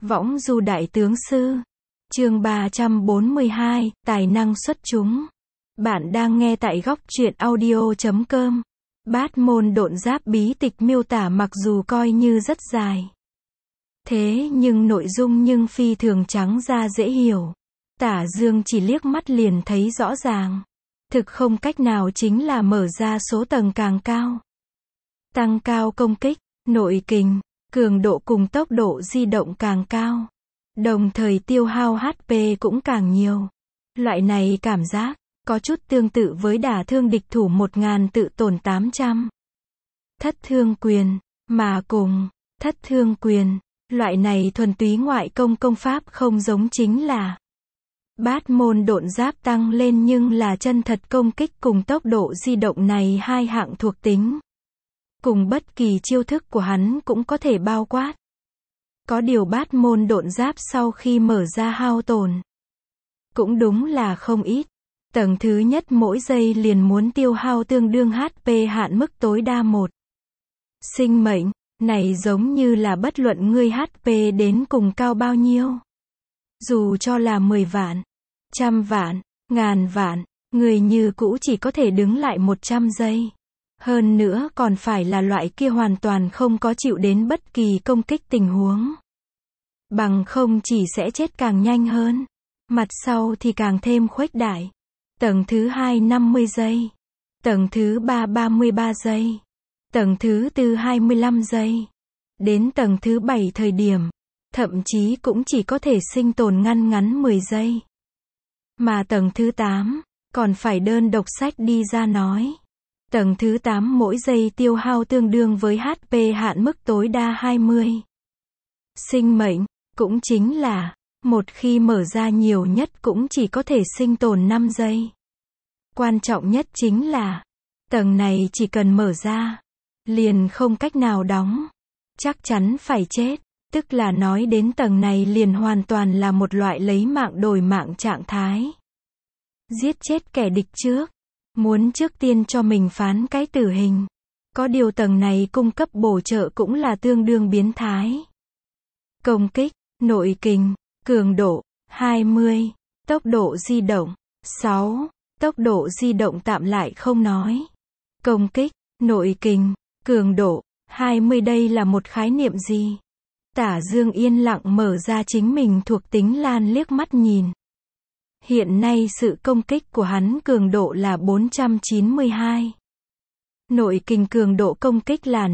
Võng du đại tướng sư. Chương 342, tài năng xuất chúng. Bạn đang nghe tại góc truyện audio.com. Bát môn độn giáp bí tịch miêu tả mặc dù coi như rất dài. Thế nhưng nội dung nhưng phi thường trắng ra dễ hiểu. Tả Dương chỉ liếc mắt liền thấy rõ ràng. Thực không cách nào chính là mở ra số tầng càng cao. Tăng cao công kích, nội kình, cường độ cùng tốc độ di động càng cao. Đồng thời tiêu hao HP cũng càng nhiều. Loại này cảm giác có chút tương tự với đả thương địch thủ 1000 tự tổn 800. Thất thương quyền, mà cùng thất thương quyền, loại này thuần túy ngoại công pháp không giống chính là bát môn độn giáp tăng lên nhưng là chân thật công kích cùng tốc độ di động này hai hạng thuộc tính. Cùng bất kỳ chiêu thức của hắn cũng có thể bao quát. Có điều bát môn độn giáp sau khi mở ra hao tổn cũng đúng là không ít. Tầng thứ nhất mỗi giây liền muốn tiêu hao tương đương HP hạn mức tối đa 1. Sinh mệnh, này giống như là bất luận ngươi HP đến cùng cao bao nhiêu. Dù cho là 10 vạn, trăm vạn, ngàn vạn, người như cũ chỉ có thể đứng lại 100 giây. Hơn nữa còn phải là loại kia hoàn toàn không có chịu đến bất kỳ công kích tình huống. Bằng không chỉ sẽ chết càng nhanh hơn. Mặt sau thì càng thêm khuếch đại. Tầng thứ 2 50 giây. Tầng thứ 3 33 giây. Tầng thứ 4 25 giây. Đến tầng thứ 7 thời điểm, thậm chí cũng chỉ có thể sinh tồn ngắn 10 giây. Mà tầng thứ 8, còn phải đơn độc sách đi ra nói. Tầng thứ 8 mỗi giây tiêu hao tương đương với HP hạn mức tối đa 20. Sinh mệnh, cũng chính là, một khi mở ra nhiều nhất cũng chỉ có thể sinh tồn 5 giây. Quan trọng nhất chính là, tầng này chỉ cần mở ra, liền không cách nào đóng. Chắc chắn phải chết, tức là nói đến tầng này liền hoàn toàn là một loại lấy mạng đổi mạng trạng thái. Giết chết kẻ địch trước, muốn trước tiên cho mình phán cái tử hình. Có điều tầng này cung cấp bổ trợ cũng là tương đương biến thái. Công kích, nội kình, cường độ, 20, tốc độ di động, 6, tốc độ di động tạm lại không nói. Công kích, nội kình, cường độ, 20 đây là một khái niệm gì? Tả Dương yên lặng mở ra chính mình thuộc tính lan liếc mắt nhìn. Hiện nay sự công kích của hắn cường độ là 492. Nội kình cường độ công kích là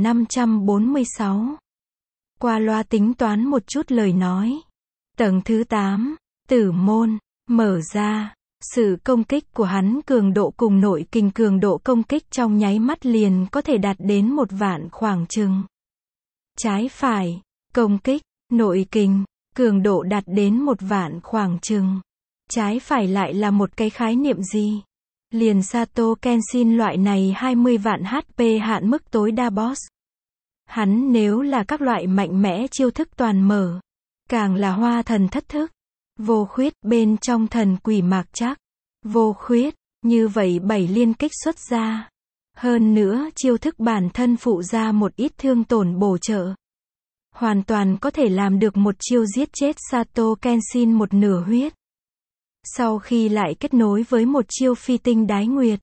546. Qua loa tính toán một chút lời nói. Tầng thứ 8, tử môn, mở ra. Sự công kích của hắn cường độ cùng nội kình cường độ công kích trong nháy mắt liền có thể đạt đến 1 vạn khoảng chừng. Trái phải, công kích, nội kình, cường độ đạt đến 1 vạn khoảng chừng. Trái phải lại là một cái khái niệm gì? Liền Sato Kenshin loại này 20 vạn HP hạn mức tối đa boss. Hắn nếu là các loại mạnh mẽ chiêu thức toàn mở, càng là hoa thần thất thức, vô khuyết bên trong thần quỷ mạc chắc, vô khuyết, như vậy 7 liên kích xuất ra. Hơn nữa chiêu thức bản thân phụ ra một ít thương tổn bổ trợ. Hoàn toàn có thể làm được một chiêu giết chết Sato Kenshin một nửa huyết. Sau khi lại kết nối với một chiêu phi tinh đái nguyệt.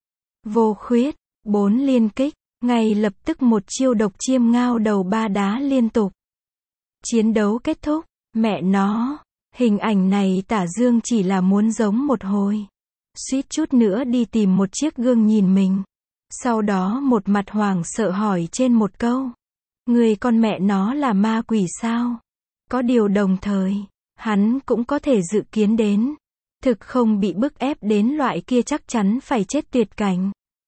Vô khuyết, 4 liên kích, ngay lập tức một chiêu độc chiêm ngao đầu 3 đá liên tục. Chiến đấu kết thúc, mẹ nó, hình ảnh này Tả Dương chỉ là muốn giống một hồi. Suýt chút nữa đi tìm một chiếc gương nhìn mình. Sau đó một mặt hoảng sợ hỏi trên một câu. Người con mẹ nó là ma quỷ sao? Có điều đồng thời, hắn cũng có thể dự kiến đến. Thực không bị bức ép đến loại kia chắc chắn phải chết tuyệt cảnh.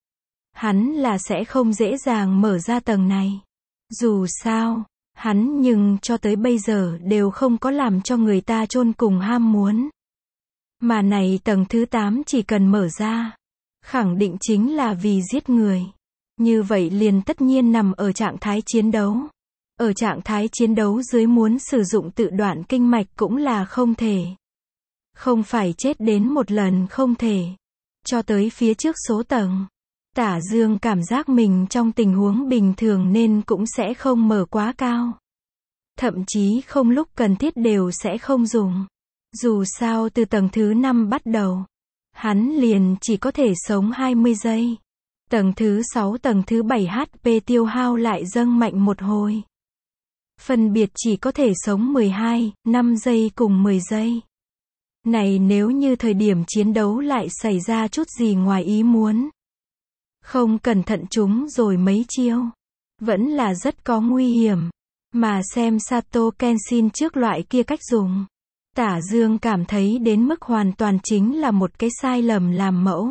Hắn là sẽ không dễ dàng mở ra tầng này. Dù sao, hắn nhưng cho tới bây giờ đều không có làm cho người ta chôn cùng ham muốn. Mà này tầng thứ 8 chỉ cần mở ra, khẳng định chính là vì giết người. Như vậy liền tất nhiên nằm ở trạng thái chiến đấu. Ở trạng thái chiến đấu dưới muốn sử dụng tự đoạn kinh mạch cũng là không thể. Không phải chết đến một lần không thể. Cho tới phía trước số tầng, Tả Dương cảm giác mình trong tình huống bình thường nên cũng sẽ không mở quá cao. Thậm chí không lúc cần thiết đều sẽ không dùng. Dù sao từ tầng thứ 5 bắt đầu, hắn liền chỉ có thể sống 20 giây. Tầng thứ 6 tầng thứ 7 HP tiêu hao lại dâng mạnh một hồi. Phân biệt chỉ có thể sống 12, 5 giây cùng 10 giây. Này nếu như thời điểm chiến đấu lại xảy ra chút gì ngoài ý muốn. Không cẩn thận chúng rồi mấy chiêu. Vẫn là rất có nguy hiểm. Mà xem Sato Kenshin trước loại kia cách dùng. Tả Dương cảm thấy đến mức hoàn toàn chính là một cái sai lầm làm mẫu.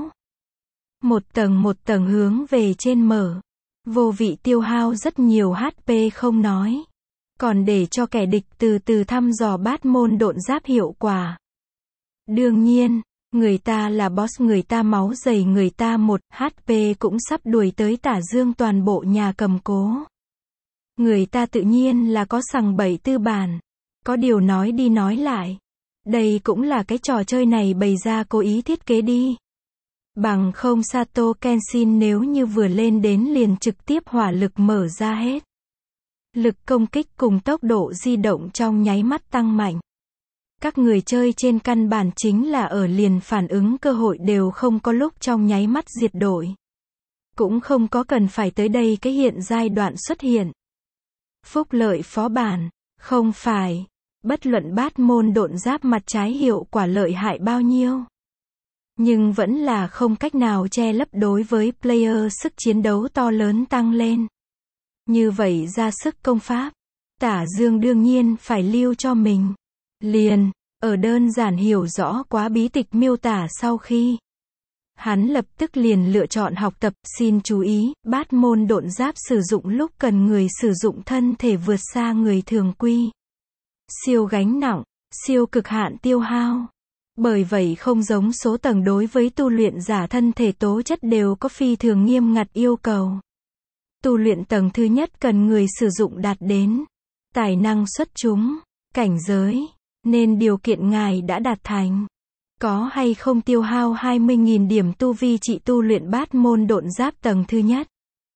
Một tầng hướng về trên mở. Vô vị tiêu hao rất nhiều HP không nói. Còn để cho kẻ địch từ từ thăm dò bát môn độn giáp hiệu quả. Đương nhiên, người ta là boss, người ta máu dày, người ta 1 HP cũng sắp đuổi tới Tả Dương toàn bộ nhà cầm cố. Người ta tự nhiên là có sằng bậy tư bản. Có điều nói đi nói lại. Đây cũng là cái trò chơi này bày ra cố ý thiết kế đi. Bằng không Sato Kenshin nếu như vừa lên đến liền trực tiếp hỏa lực mở ra hết. Lực công kích cùng tốc độ di động trong nháy mắt tăng mạnh. Các người chơi trên căn bản chính là ở liền phản ứng cơ hội đều không có, lúc trong nháy mắt diệt đội. Cũng không có cần phải tới đây cái hiện giai đoạn xuất hiện. Phúc lợi phó bản, không phải. Bất luận bát môn độn giáp mặt trái hiệu quả lợi hại bao nhiêu. Nhưng vẫn là không cách nào che lấp đối với player sức chiến đấu to lớn tăng lên. Như vậy ra sức công pháp, Tả Dương đương nhiên phải lưu cho mình. Liền, ở đơn giản hiểu rõ quá bí tịch miêu tả sau khi, hắn lập tức liền lựa chọn học tập. Xin chú ý, bát môn độn giáp sử dụng lúc cần người sử dụng thân thể vượt xa người thường quy. Siêu gánh nặng, siêu cực hạn tiêu hao. Bởi vậy không giống số tầng đối với tu luyện giả thân thể tố chất đều có phi thường nghiêm ngặt yêu cầu. Tu luyện tầng thứ nhất cần người sử dụng đạt đến tài năng xuất chúng, cảnh giới, nên điều kiện ngài đã đạt thành. Có hay không tiêu hao 20.000 điểm tu vi trị tu luyện bát môn độn giáp tầng thứ nhất.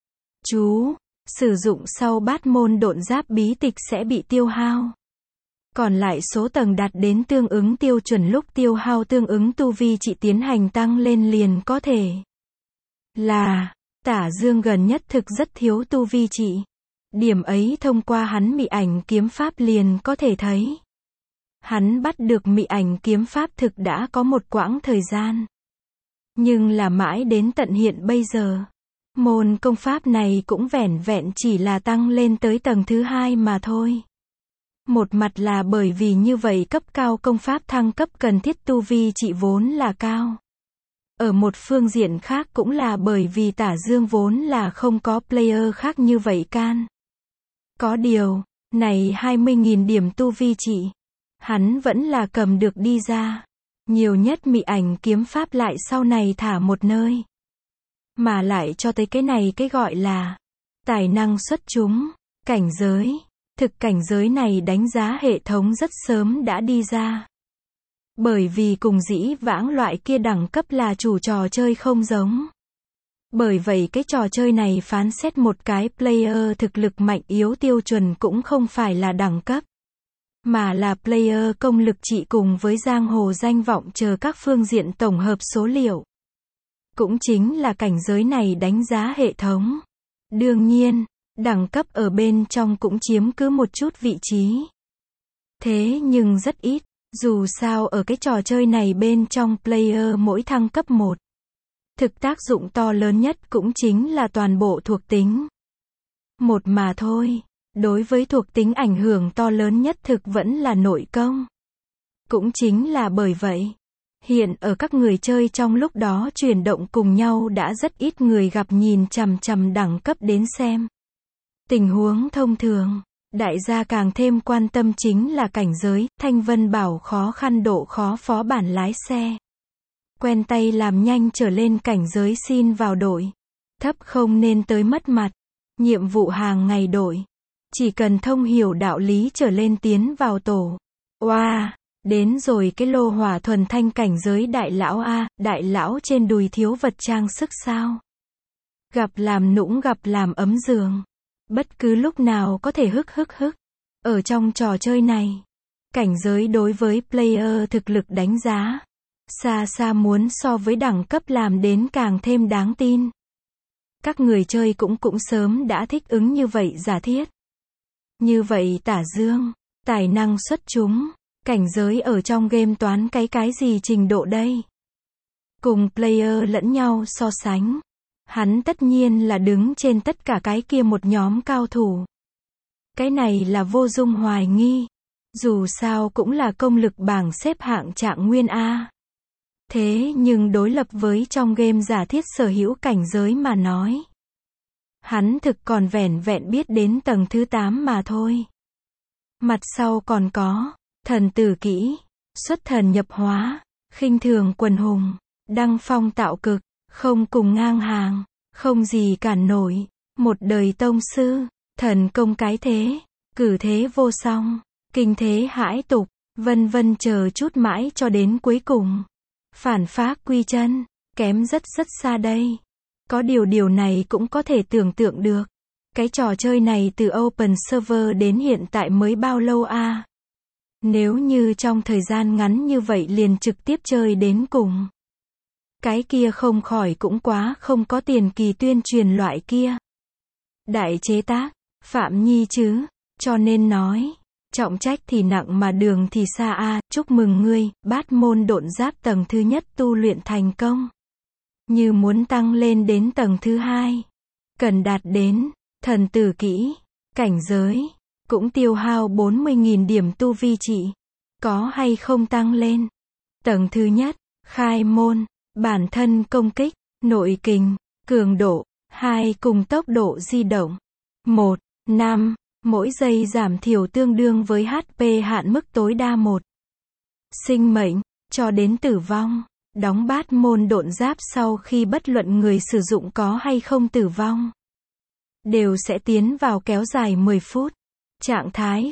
Chú, sử dụng sau bát môn độn giáp bí tịch sẽ bị tiêu hao. Còn lại số tầng đạt đến tương ứng tiêu chuẩn lúc tiêu hao tương ứng tu vi trị tiến hành tăng lên liền có thể. Là, Tả Dương gần nhất thực rất thiếu tu vi trị. Điểm ấy thông qua hắn mị ảnh kiếm pháp liền có thể thấy. Hắn bắt được mị ảnh kiếm pháp thực đã có một quãng thời gian. Nhưng là mãi đến tận hiện bây giờ. Môn công pháp này cũng vẻn vẹn chỉ là tăng lên tới tầng thứ 2 mà thôi. Một mặt là bởi vì như vậy cấp cao công pháp thăng cấp cần thiết tu vi trị vốn là cao. Ở một phương diện khác cũng là bởi vì Tả Dương vốn là không có player khác như vậy can. Có điều, này 20.000 điểm tu vi trị, hắn vẫn là cầm được đi ra. Nhiều nhất mị ảnh kiếm pháp lại sau này thả một nơi. Mà lại cho tới cái này cái gọi là tài năng xuất chúng, cảnh giới. Thực cảnh giới này đánh giá hệ thống rất sớm đã đi ra. Bởi vì cùng dĩ vãng loại kia đẳng cấp là chủ trò chơi không giống. Bởi vậy cái trò chơi này phán xét một cái player thực lực mạnh yếu tiêu chuẩn cũng không phải là đẳng cấp. Mà là player công lực trị cùng với giang hồ danh vọng chờ các phương diện tổng hợp số liệu. Cũng chính là cảnh giới này đánh giá hệ thống. Đương nhiên, đẳng cấp ở bên trong cũng chiếm cứ một chút vị trí. Thế nhưng rất ít, dù sao ở cái trò chơi này bên trong player mỗi thăng cấp 1. Thực tác dụng to lớn nhất cũng chính là toàn bộ thuộc tính. Một mà thôi, đối với thuộc tính ảnh hưởng to lớn nhất thực vẫn là nội công. Cũng chính là bởi vậy, hiện ở các người chơi trong lúc đó chuyển động cùng nhau đã rất ít người gặp nhìn chằm chằm đẳng cấp đến xem. Tình huống thông thường, đại gia càng thêm quan tâm chính là cảnh giới. Thanh Vân bảo khó khăn độ khó phó bản lái xe. Quen tay làm nhanh trở lên cảnh giới xin vào đội. Thấp không nên tới mất mặt. Nhiệm vụ hàng ngày đội. Chỉ cần thông hiểu đạo lý trở lên tiến vào tổ. Oa, đến rồi cái lô hỏa thuần thanh cảnh giới đại lão A, đại lão trên đùi thiếu vật trang sức sao? Gặp làm nũng gặp làm ấm giường. Bất cứ lúc nào có thể hức. Ở trong trò chơi này, cảnh giới đối với player thực lực đánh giá xa xa muốn so với đẳng cấp làm đến càng thêm đáng tin. Các người chơi cũng sớm đã thích ứng như vậy giả thiết. Như vậy Tả Dương, tài năng xuất chúng, cảnh giới ở trong game toán cái gì trình độ đây? Cùng player lẫn nhau so sánh, hắn tất nhiên là đứng trên tất cả cái kia một nhóm cao thủ. Cái này là vô dung hoài nghi, dù sao cũng là công lực bảng xếp hạng trạng nguyên A. Thế nhưng đối lập với trong game giả thiết sở hữu cảnh giới mà nói, hắn thực còn vẻn vẹn biết đến tầng thứ 8 mà thôi. Mặt sau còn có thần tử kỹ, xuất thần nhập hóa, khinh thường quần hùng, đăng phong tạo cực, không cùng ngang hàng, không gì cản nổi, một đời tông sư, thần công cái thế, cử thế vô song, kinh thế hãi tục, vân vân chờ chút mãi cho đến cuối cùng. Phản phác quy chân, kém rất xa đây. Có điều này cũng có thể tưởng tượng được. Cái trò chơi này từ open server đến hiện tại mới bao lâu a? Nếu như trong thời gian ngắn như vậy liền trực tiếp chơi đến cùng, cái kia không khỏi cũng quá không có tiền kỳ tuyên truyền loại kia. Đại chế tác, Phạm Nhi chứ, cho nên nói, trọng trách thì nặng mà đường thì xa a. Chúc mừng ngươi, bát môn độn giáp tầng thứ nhất tu luyện thành công. Như muốn tăng lên đến tầng thứ 2, cần đạt đến thần tử kỹ, cảnh giới, cũng tiêu hao 40.000 điểm tu vi trị. Có hay không tăng lên? Tầng thứ nhất, khai môn, bản thân công kích, nội kình, cường độ, 2 cùng tốc độ di động. 1, 5, mỗi giây giảm thiểu tương đương với HP hạn mức tối đa 1. Sinh mệnh, cho đến tử vong. Đóng bát môn độn giáp sau khi bất luận người sử dụng có hay không tử vong, đều sẽ tiến vào kéo dài 10 phút. Trạng thái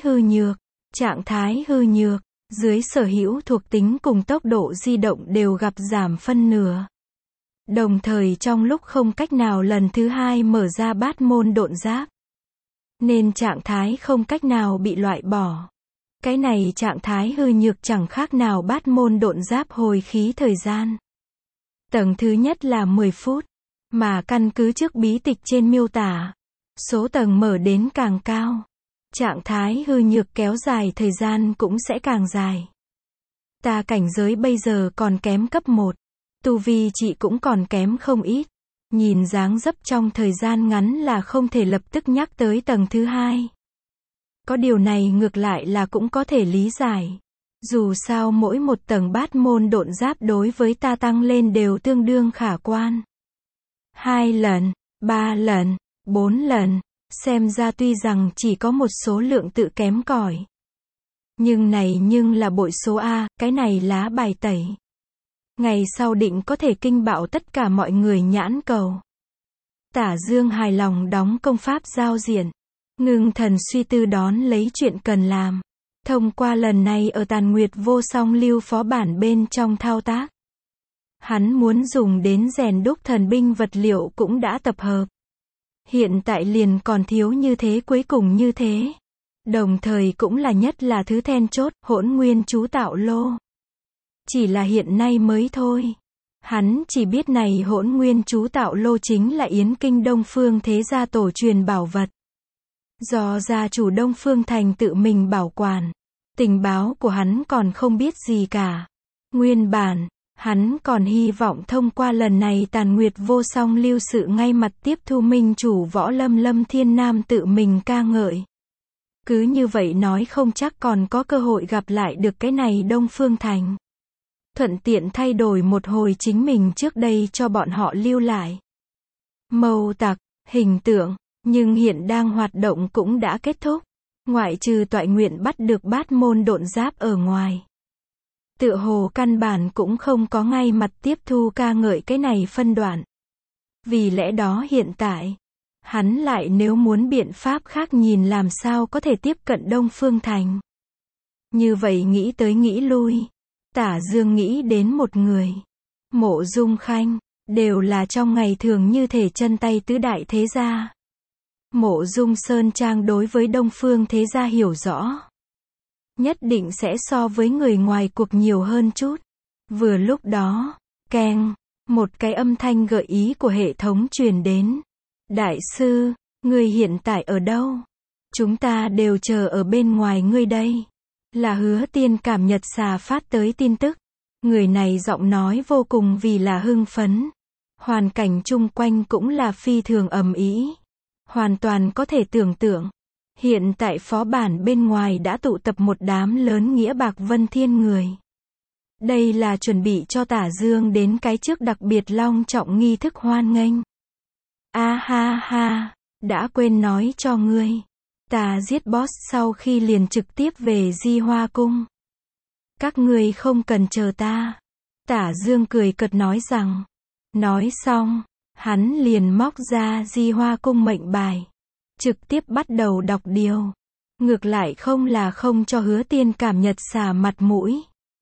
hư nhược, dưới sở hữu thuộc tính cùng tốc độ di động đều gặp giảm phân nửa. Đồng thời trong lúc không cách nào lần thứ 2 mở ra bát môn độn giáp, nên trạng thái không cách nào bị loại bỏ. Cái này trạng thái hư nhược chẳng khác nào bát môn độn giáp hồi khí thời gian. Tầng thứ nhất là 10 phút, mà căn cứ trước bí tịch trên miêu tả, số tầng mở đến càng cao, trạng thái hư nhược kéo dài thời gian cũng sẽ càng dài. Ta cảnh giới bây giờ còn kém cấp 1, tu vi trị cũng còn kém không ít. Nhìn dáng dấp trong thời gian ngắn là không thể lập tức nhắc tới tầng thứ 2. Có điều này ngược lại là cũng có thể lý giải. Dù sao mỗi một tầng bát môn độn giáp đối với ta tăng lên đều tương đương khả quan. 2 lần, 3 lần, 4 lần, xem ra tuy rằng chỉ có một số lượng tự kém cỏi. Nhưng là bội số A, cái này lá bài tẩy. Ngày sau định có thể kinh bạo tất cả mọi người nhãn cầu. Tả Dương hài lòng đóng công pháp giao diện. Ngưng thần suy tư đón lấy chuyện cần làm. Thông qua lần này ở Tàn Nguyệt Vô Song Lưu phó bản bên trong thao tác, hắn muốn dùng đến rèn đúc thần binh vật liệu cũng đã tập hợp. Hiện tại liền còn thiếu như thế cuối cùng như thế. Đồng thời cũng là nhất là thứ then chốt, hỗn nguyên chú tạo lô. Chỉ là hiện nay mới thôi. Hắn chỉ biết này hỗn nguyên chú tạo lô chính là Yến Kinh Đông Phương Thế Gia tổ truyền bảo vật. Do gia chủ Đông Phương Thành tự mình bảo quản. Tình báo của hắn còn không biết gì cả. Nguyên bản, hắn còn hy vọng thông qua lần này Tàn Nguyệt Vô Song Lưu sự ngay mặt tiếp thu minh chủ Võ Lâm Lâm Thiên Nam tự mình ca ngợi. Cứ như vậy nói không chắc còn có cơ hội gặp lại được cái này Đông Phương Thành. Thuận tiện thay đổi một hồi chính mình trước đây cho bọn họ lưu lại mâu tặc, hình tượng, nhưng hiện đang hoạt động cũng đã kết thúc. Ngoại trừ Toại Nguyện bắt được bát môn độn giáp ở ngoài, tựa hồ căn bản cũng không có ngay mặt tiếp thu ca ngợi cái này phân đoạn. Vì lẽ đó hiện tại, hắn lại nếu muốn biện pháp khác nhìn làm sao có thể tiếp cận Đông Phương Thành. Như vậy nghĩ tới nghĩ lui, Tả Dương nghĩ đến một người. Mộ Dung Khanh, đều là trong ngày thường như thể chân tay tứ đại thế gia. Mộ Dung Sơn Trang đối với Đông Phương Thế Gia hiểu rõ. Nhất định sẽ so với người ngoài cuộc nhiều hơn chút. Vừa lúc đó, keng, một cái âm thanh gợi ý của hệ thống truyền đến. Đại sư, người hiện tại ở đâu? Chúng ta đều chờ ở bên ngoài ngươi đây. Là Hứa Tiên Cảm Nhật Xà phát tới tin tức. Người này giọng nói vô cùng vì là hưng phấn. Hoàn cảnh chung quanh cũng là phi thường ầm ĩ. Hoàn toàn có thể tưởng tượng. Hiện tại phó bản bên ngoài đã tụ tập một đám lớn nghĩa bạc vân thiên người. Đây là chuẩn bị cho Tả Dương đến cái trước đặc biệt long trọng nghi thức hoan nghênh. A ha ha, đã quên nói cho ngươi. Ta giết boss sau khi liền trực tiếp về Di Hoa Cung. Các ngươi không cần chờ ta. Tả Dương cười cợt nói rằng. Nói xong, hắn liền móc ra Di Hoa Cung mệnh bài. Trực tiếp bắt đầu đọc điều. Ngược lại không là không cho Hứa Tiên Cảm Nhật Xà mặt mũi.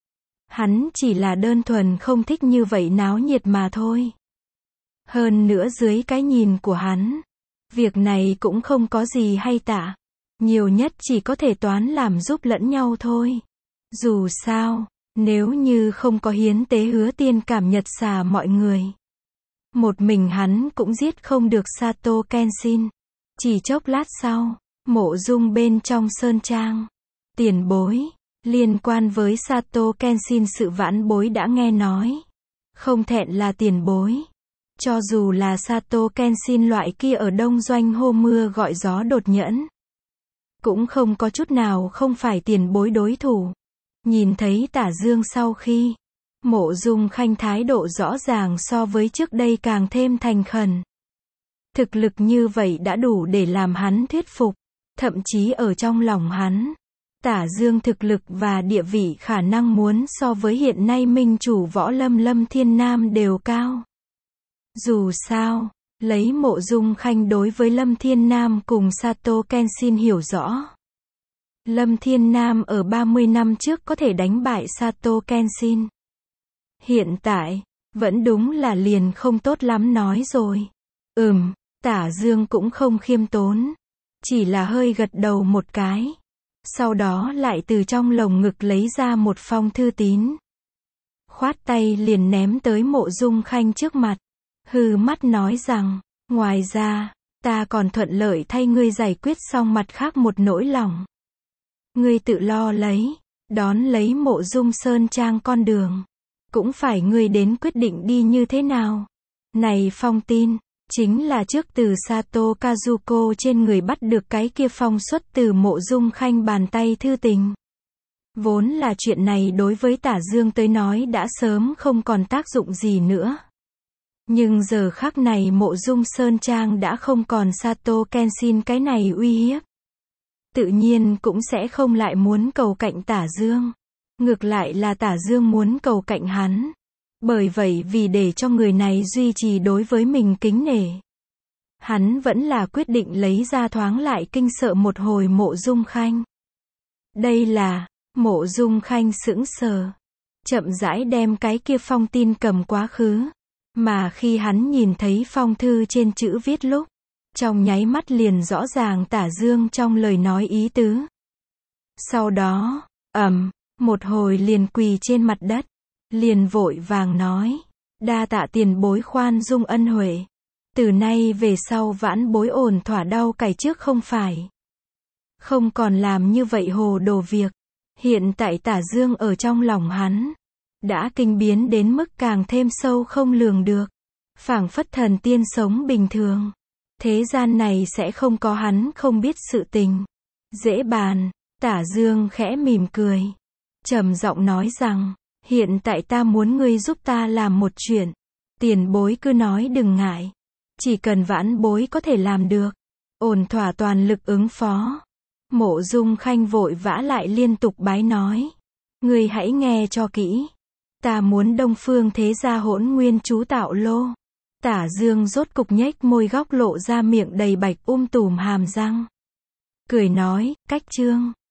Hắn chỉ là đơn thuần không thích như vậy náo nhiệt mà thôi. Hơn nữa dưới cái nhìn của hắn, việc này cũng không có gì hay tả. Nhiều nhất chỉ có thể toán làm giúp lẫn nhau thôi. Dù sao, nếu như không có hiến tế Hứa Tiên Cảm Nhật Xà mọi người. Một mình hắn cũng giết không được Sato Kenshin. Chỉ chốc lát sau, Mộ Dung bên trong sơn trang. Tiền bối, liên quan với Sato Kenshin sự vãn bối đã nghe nói. Không thẹn là tiền bối. Cho dù là Sato Kenshin loại kia ở đông doanh hô mưa gọi gió đột nhẫn. Cũng không có chút nào không phải tiền bối đối thủ. Nhìn thấy Tả Dương sau khi, Mộ Dung Khanh thái độ rõ ràng so với trước đây càng thêm thành khẩn. Thực lực như vậy đã đủ để làm hắn thuyết phục. Thậm chí ở trong lòng hắn, Tả Dương thực lực và địa vị khả năng muốn so với hiện nay minh chủ võ lâm Lâm Thiên Nam đều cao. Dù sao, lấy Mộ Dung Khanh đối với Lâm Thiên Nam cùng Sato Kenshin hiểu rõ. Lâm Thiên Nam ở 30 năm trước có thể đánh bại Sato Kenshin. Hiện tại, vẫn đúng là liền không tốt lắm nói rồi. Tả Dương cũng không khiêm tốn. Chỉ là hơi gật đầu một cái. Sau đó lại từ trong lồng ngực lấy ra một phong thư tín. Khoát tay liền ném tới Mộ Dung Khanh trước mặt. Hừ mắt nói rằng, ngoài ra, ta còn thuận lợi thay ngươi giải quyết xong mặt khác một nỗi lòng. Ngươi tự lo lấy, đón lấy Mộ Dung Sơn Trang con đường. Cũng phải ngươi đến quyết định đi như thế nào. Này phong tin, chính là trước từ Sato Kazuko trên người bắt được cái kia phong xuất từ Mộ Dung Khanh bàn tay thư tình. Vốn là chuyện này đối với Tả Dương tới nói đã sớm không còn tác dụng gì nữa. Nhưng giờ khắc này Mộ Dung Sơn Trang đã không còn Sato Kenshin cái này uy hiếp. Tự nhiên cũng sẽ không lại muốn cầu cạnh Tả Dương. Ngược lại là Tả Dương muốn cầu cạnh hắn. Bởi vậy vì để cho người này duy trì đối với mình kính nể. Hắn vẫn là quyết định lấy ra thoáng lại kinh sợ một hồi Mộ Dung Khanh. Đây là, Mộ Dung Khanh sững sờ. Chậm rãi đem cái kia phong tin cầm quá khứ. Mà khi hắn nhìn thấy phong thư trên chữ viết lúc, trong nháy mắt liền rõ ràng Tả Dương trong lời nói ý tứ. Sau đó, một hồi liền quỳ trên mặt đất, liền vội vàng nói, đa tạ tiền bối khoan dung ân huệ. Từ nay về sau vãn bối ổn thỏa đau cày trước không phải. Không còn làm như vậy hồ đồ việc. Hiện tại Tả Dương ở trong lòng hắn, đã kinh biến đến mức càng thêm sâu không lường được. Phảng phất thần tiên sống bình thường. Thế gian này sẽ không có hắn không biết sự tình. Dễ bàn, Tả Dương khẽ mỉm cười. Trầm giọng nói rằng, hiện tại ta muốn ngươi giúp ta làm một chuyện. Tiền bối cứ nói đừng ngại. Chỉ cần vãn bối có thể làm được. Ổn thỏa toàn lực ứng phó. Mộ Dung Khanh vội vã lại liên tục bái nói. Ngươi hãy nghe cho kỹ. Ta muốn Đông Phương Thế Gia Hỗn Nguyên chú tạo lô. Tả Dương rốt cục nhếch môi góc lộ ra miệng đầy bạch tùm hàm răng. Cười nói, cách chương.